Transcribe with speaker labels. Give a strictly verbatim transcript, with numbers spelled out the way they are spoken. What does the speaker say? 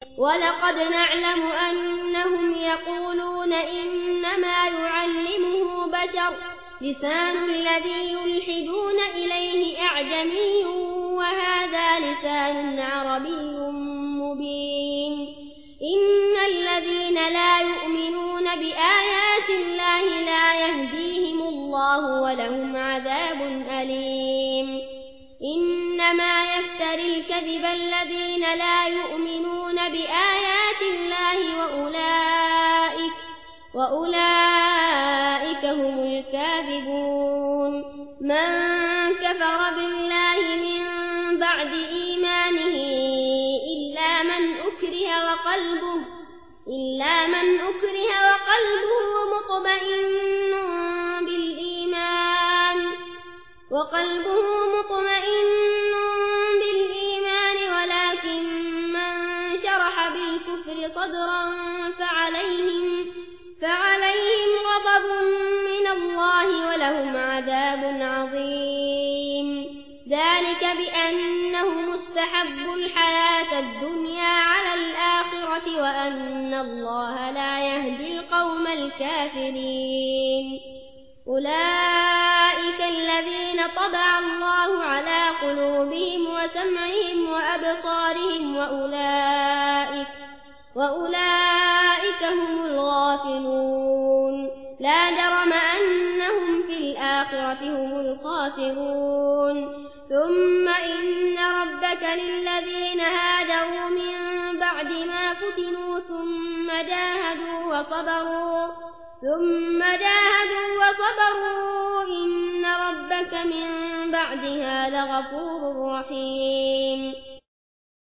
Speaker 1: ولقد نعلم أنهم يقولون إنما يعلمه بشر لسان الذي يلحدون إليه أعجمي وهذا لسان عربي مبين إن الذين لا يؤمنون بآيات الله لا يهديهم الله ولهم عذاب أليم إنما يفتري الكذب الذين لا يؤمنون بآيات الله وأولئك, وأولئك هم الكاذبون من كفر بالله من بعد إيمانه إلا من أكره وقلبه, إلا من أكره وقلبه مطمئن بالإيمان وقلبه مطمئن بالإيمان ولكن من شرح بالكفر صدرا فعليهم, فعليهم غضب من الله ولهم عذاب عظيم ذلك بأنهم استحبوا الحياة الدنيا على الآخرة وأن الله لا يهدي القوم الكافرين أولئك الذين طبع الله على قلوبهم وسمعهم وأبصارهم وأولئك, وأولئك هم الغافلون لا جرم أنهم في الآخرة هم الخاسرون ثم إن ربك للذين هاجروا من بعد ما فتنوا ثم جاهدوا وصبروا ثم جاهدوا وصبروا إن ربك من بعدها لغفور رحيم